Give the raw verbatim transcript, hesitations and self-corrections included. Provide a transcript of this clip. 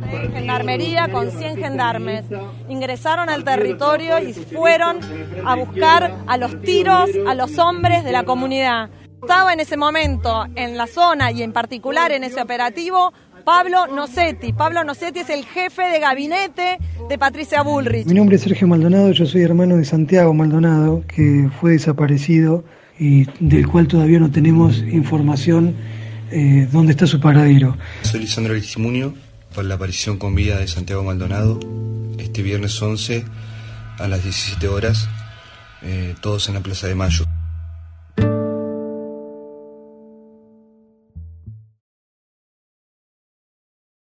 de gendarmería con cien gendarmes. Ingresaron al territorio y fueron a buscar a los tiros a los hombres de la comunidad. Estaba en ese momento en la zona y en particular en ese operativo Pablo Nocetti. Pablo Nocetti es el jefe de gabinete de Patricia Bullrich. Mi nombre es Sergio Maldonado, yo soy hermano de Santiago Maldonado, que fue desaparecido y del cual todavía no tenemos información eh, dónde está su paradero. Soy Lisandro Aristimunio, por la aparición con vida de Santiago Maldonado, este viernes once a las diecisiete horas, eh, todos en la Plaza de Mayo.